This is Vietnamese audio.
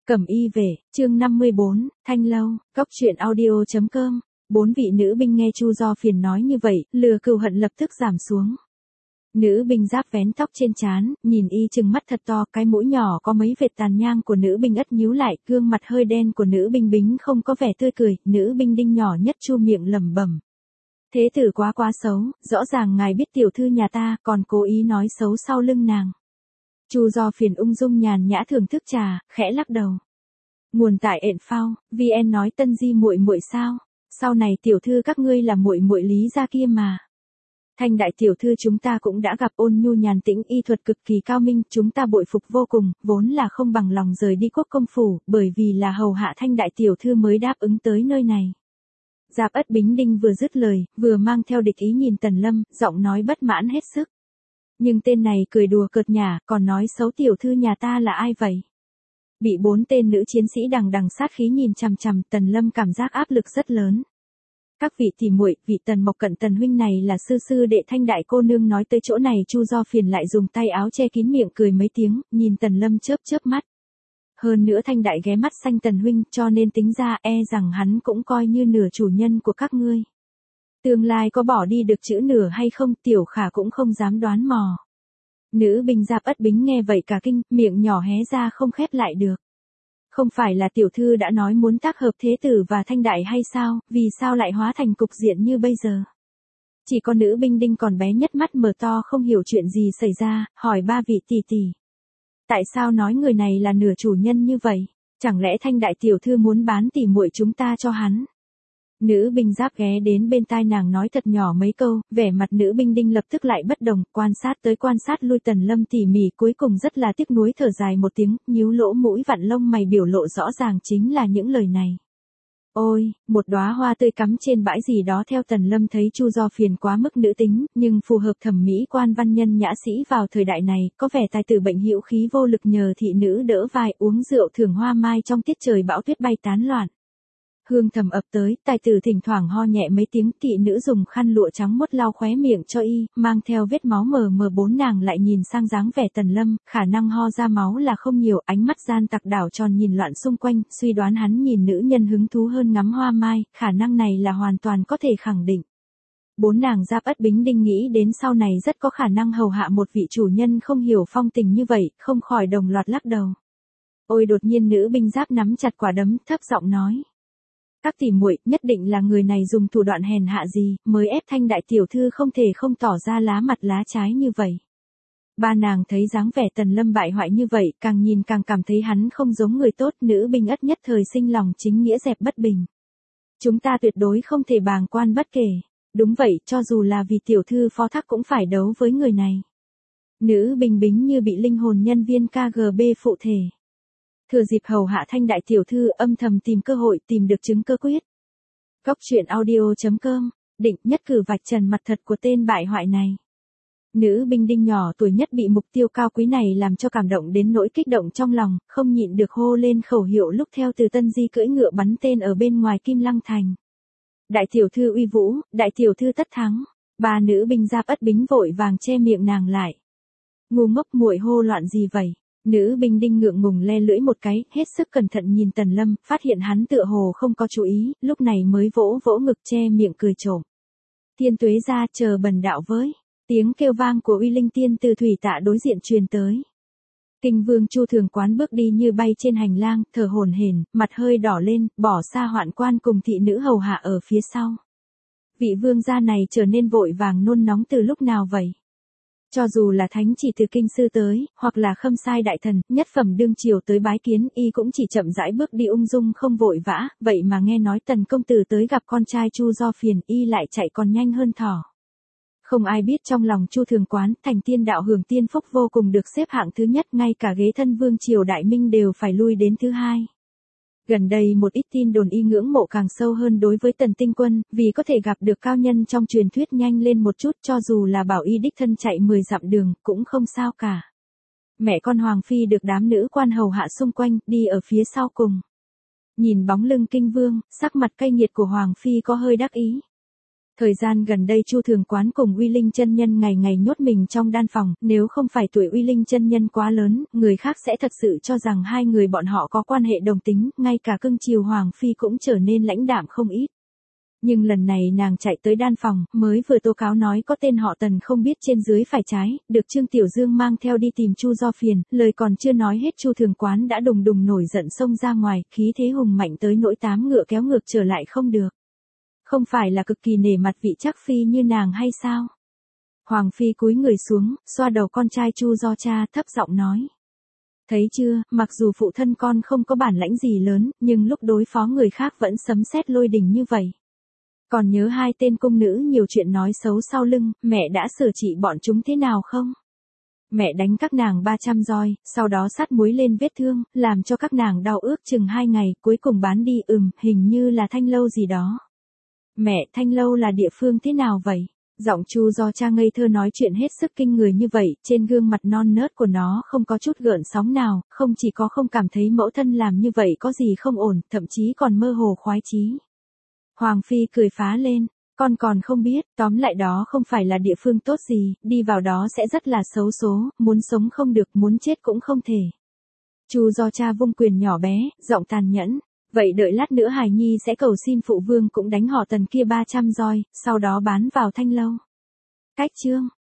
Cẩm y về, chương 54, Thanh lâu, cóc truyện audio.com. Bốn vị nữ binh nghe Chu Do Phiền nói như vậy, lửa cừu hận lập tức giảm xuống. Nữ binh giáp vén tóc trên trán, nhìn y trừng mắt thật to, cái mũi nhỏ có mấy vệt tàn nhang của nữ binh ất nhíu lại, gương mặt hơi đen của nữ binh Bính không có vẻ tươi cười, nữ binh Đinh nhỏ nhất chu miệng lẩm bẩm. Thế tử quá xấu, rõ ràng ngài biết tiểu thư nhà ta, còn cố ý nói xấu sau lưng nàng. Chu Do Phiền ung dung nhàn nhã thưởng thức trà, khẽ lắc đầu. Nguồn tại ện phao, VN nói Tân Di muội muội sao? Sau này tiểu thư các ngươi là muội muội Lý gia kia mà. Thanh đại tiểu thư chúng ta cũng đã gặp, ôn nhu nhàn tĩnh, y thuật cực kỳ cao minh, chúng ta bội phục vô cùng, vốn là không bằng lòng rời đi quốc công phủ, bởi vì là hầu hạ Thanh đại tiểu thư mới đáp ứng tới nơi này. Giáp Ất Bính Đinh vừa dứt lời, vừa mang theo địch ý nhìn Tần Lâm, giọng nói bất mãn hết sức. Nhưng tên này cười đùa cợt nhả, còn nói xấu tiểu thư nhà ta là ai vậy? Bị bốn tên nữ chiến sĩ đằng sát khí nhìn chằm chằm, Tần Lâm cảm giác áp lực rất lớn. Các vị tỷ muội, vị Tần Mộc Cận Tần huynh này là sư đệ Thanh đại cô nương. Nói tới chỗ này, Chu Do Phiền lại dùng tay áo che kín miệng cười mấy tiếng, nhìn Tần Lâm chớp mắt. Hơn nữa Thanh đại ghé mắt xanh Tần huynh, cho nên tính ra rằng hắn cũng coi như nửa chủ nhân của các ngươi. Tương lai có bỏ đi được chữ nửa hay không, tiểu khả cũng không dám đoán mò. Nữ binh Giáp Ất Bính nghe vậy cả kinh, miệng nhỏ hé ra không khép lại được. Không phải là tiểu thư đã nói muốn tác hợp thế tử và Thanh đại hay sao, vì sao lại hóa thành cục diện như bây giờ? Chỉ có nữ binh Đinh còn bé nhất mắt mở to không hiểu chuyện gì xảy ra, hỏi ba vị tỷ tỷ. Tại sao nói người này là nửa chủ nhân như vậy? Chẳng lẽ Thanh đại tiểu thư muốn bán tỷ muội chúng ta cho hắn? Nữ binh Giáp ghé đến bên tai nàng nói thật nhỏ mấy câu, vẻ mặt nữ binh Đinh lập tức lại bất đồng, quan sát tới quan sát lui Tần Lâm tỉ mỉ, cuối cùng rất là tiếc nuối thở dài một tiếng, nhíu lỗ mũi vặn lông mày, biểu lộ rõ ràng chính là những lời này. Ôi, một đóa hoa tươi cắm trên bãi gì đó. Theo Tần Lâm thấy Chu Do Phiền quá mức nữ tính, nhưng phù hợp thẩm mỹ quan văn nhân nhã sĩ vào thời đại này, có vẻ tài tử bệnh hữu khí vô lực, nhờ thị nữ đỡ vai uống rượu thưởng hoa mai trong tiết trời bão tuyết bay tán loạn. Hương thầm ập tới, tài tử thỉnh thoảng ho nhẹ mấy tiếng, thị nữ dùng khăn lụa trắng mốt lau khóe miệng cho y, mang theo vết máu mờ. Bốn nàng lại nhìn sang dáng vẻ Tần Lâm, khả năng ho ra máu là không nhiều, ánh mắt gian tặc đảo tròn nhìn loạn xung quanh, suy đoán hắn nhìn nữ nhân hứng thú hơn ngắm hoa mai, khả năng này là hoàn toàn có thể khẳng định. Bốn nàng Giáp Ất Bính Đinh nghĩ đến sau này rất có khả năng hầu hạ một vị chủ nhân không hiểu phong tình như vậy, không khỏi đồng loạt lắc đầu. Ôi, đột nhiên nữ binh Giáp nắm chặt quả đấm, thấp giọng nói. Các tỷ muội, nhất định là người này dùng thủ đoạn hèn hạ gì, mới ép Thanh đại tiểu thư không thể không tỏ ra lá mặt lá trái như vậy. Ba nàng thấy dáng vẻ Tần Lâm bại hoại như vậy, càng nhìn càng cảm thấy hắn không giống người tốt. Nữ binh Ất nhất thời sinh lòng chính nghĩa dẹp bất bình. Chúng ta tuyệt đối không thể bàng quan bất kể. Đúng vậy, cho dù là vì tiểu thư phó thác cũng phải đấu với người này. Nữ binh Bính như bị linh hồn nhân viên KGB phụ thể. Thừa dịp hầu hạ Thanh đại tiểu thư, âm thầm tìm cơ hội, tìm được chứng cơ quyết. Cóc truyện audio.com, định nhất cử vạch trần mặt thật của tên bại hoại này. Nữ binh Đinh nhỏ tuổi nhất bị mục tiêu cao quý này làm cho cảm động đến nỗi kích động trong lòng, không nhịn được hô lên khẩu hiệu lúc theo từ Tân Di cưỡi ngựa bắn tên ở bên ngoài Kim Lăng Thành. Đại tiểu thư uy vũ, đại tiểu thư tất thắng. Ba nữ binh Giáp Ất Bính vội vàng che miệng nàng lại. Ngu ngốc, muội hô loạn gì vậy? Nữ binh Đinh ngượng ngùng le lưỡi một cái, hết sức cẩn thận nhìn Tần Lâm, phát hiện hắn tựa hồ không có chú ý, lúc này mới vỗ ngực che miệng cười trộm. Thiên tuế ra, chờ bần đạo với. Tiếng kêu vang của uy linh tiên từ thủy tạ đối diện truyền tới. Kinh vương Chu Thường Quán bước đi như bay trên hành lang, thở hổn hển, mặt hơi đỏ lên, bỏ xa Hoạn quan cùng thị nữ hầu hạ ở phía sau. Vị vương gia này trở nên vội vàng nôn nóng từ lúc nào vậy? Cho dù là thánh chỉ từ kinh sư tới, hoặc là Khâm Sai đại thần, nhất phẩm đương triều tới bái kiến, y cũng chỉ chậm rãi bước đi ung dung không vội vã, vậy mà nghe nói Tần công tử tới gặp con trai Chu Do Phiền, y lại chạy còn nhanh hơn thỏ. Không ai biết trong lòng Chu Thường Quán, thành tiên đạo hưởng tiên phúc vô cùng, được xếp hạng thứ nhất, ngay cả ghế thân vương triều đại minh đều phải lui đến thứ hai. Gần đây một ít tin đồn y ngưỡng mộ càng sâu hơn đối với Tần Tinh Quân, vì có thể gặp được cao nhân trong truyền thuyết nhanh lên một chút, cho dù là bảo y đích thân chạy 10 dặm đường, cũng không sao cả. Mẹ con Hoàng Phi được đám nữ quan hầu hạ xung quanh, đi ở phía sau cùng. Nhìn bóng lưng kinh vương, sắc mặt cay nghiệt của Hoàng Phi có hơi đắc ý. Thời gian gần đây Chu Thường Quán cùng Uy Linh chân nhân ngày ngày nhốt mình trong đan phòng, nếu không phải tuổi Uy Linh chân nhân quá lớn, người khác sẽ thật sự cho rằng hai người bọn họ có quan hệ đồng tính, ngay cả cưng chiều Hoàng Phi cũng trở nên lãnh đạm không ít. Nhưng lần này nàng chạy tới đan phòng, mới vừa tố cáo nói có tên họ Tần không biết trên dưới phải trái, được Trương Tiểu Dương mang theo đi tìm Chu Do Phiền, lời còn chưa nói hết Chu Thường Quán đã đùng đùng nổi giận xông ra ngoài, khí thế hùng mạnh tới nỗi 8 ngựa kéo ngược trở lại không được. Không phải là cực kỳ nể mặt vị Trác Phi như nàng hay sao? Hoàng Phi cúi người xuống, xoa đầu con trai Chu Do Cha, thấp giọng nói. Thấy chưa, mặc dù phụ thân con không có bản lãnh gì lớn, nhưng lúc đối phó người khác vẫn sấm sét lôi đình như vậy. Còn nhớ hai tên cung nữ nhiều chuyện nói xấu sau lưng, mẹ đã xử trị bọn chúng thế nào không? Mẹ đánh các nàng 300 roi, sau đó sát muối lên vết thương, làm cho các nàng đau ước chừng 2 ngày, cuối cùng bán đi, hình như là Thanh Lâu gì đó. Mẹ, Thanh Lâu là địa phương thế nào vậy? Giọng Chu Do Cha ngây thơ nói chuyện hết sức kinh người như vậy, trên gương mặt non nớt của nó không có chút gợn sóng nào, không chỉ có không cảm thấy mẫu thân làm như vậy có gì không ổn, thậm chí còn mơ hồ khoái chí. Hoàng Phi cười phá lên, con còn không biết, tóm lại đó không phải là địa phương tốt gì, đi vào đó sẽ rất là xấu số, muốn sống không được, muốn chết cũng không thể. Chu Do Cha vung quyền nhỏ bé, giọng tàn nhẫn. Vậy đợi lát nữa Hải Nhi sẽ cầu xin phụ vương cũng đánh họ Tần kia 300 roi, sau đó bán vào Thanh Lâu. Cách chương.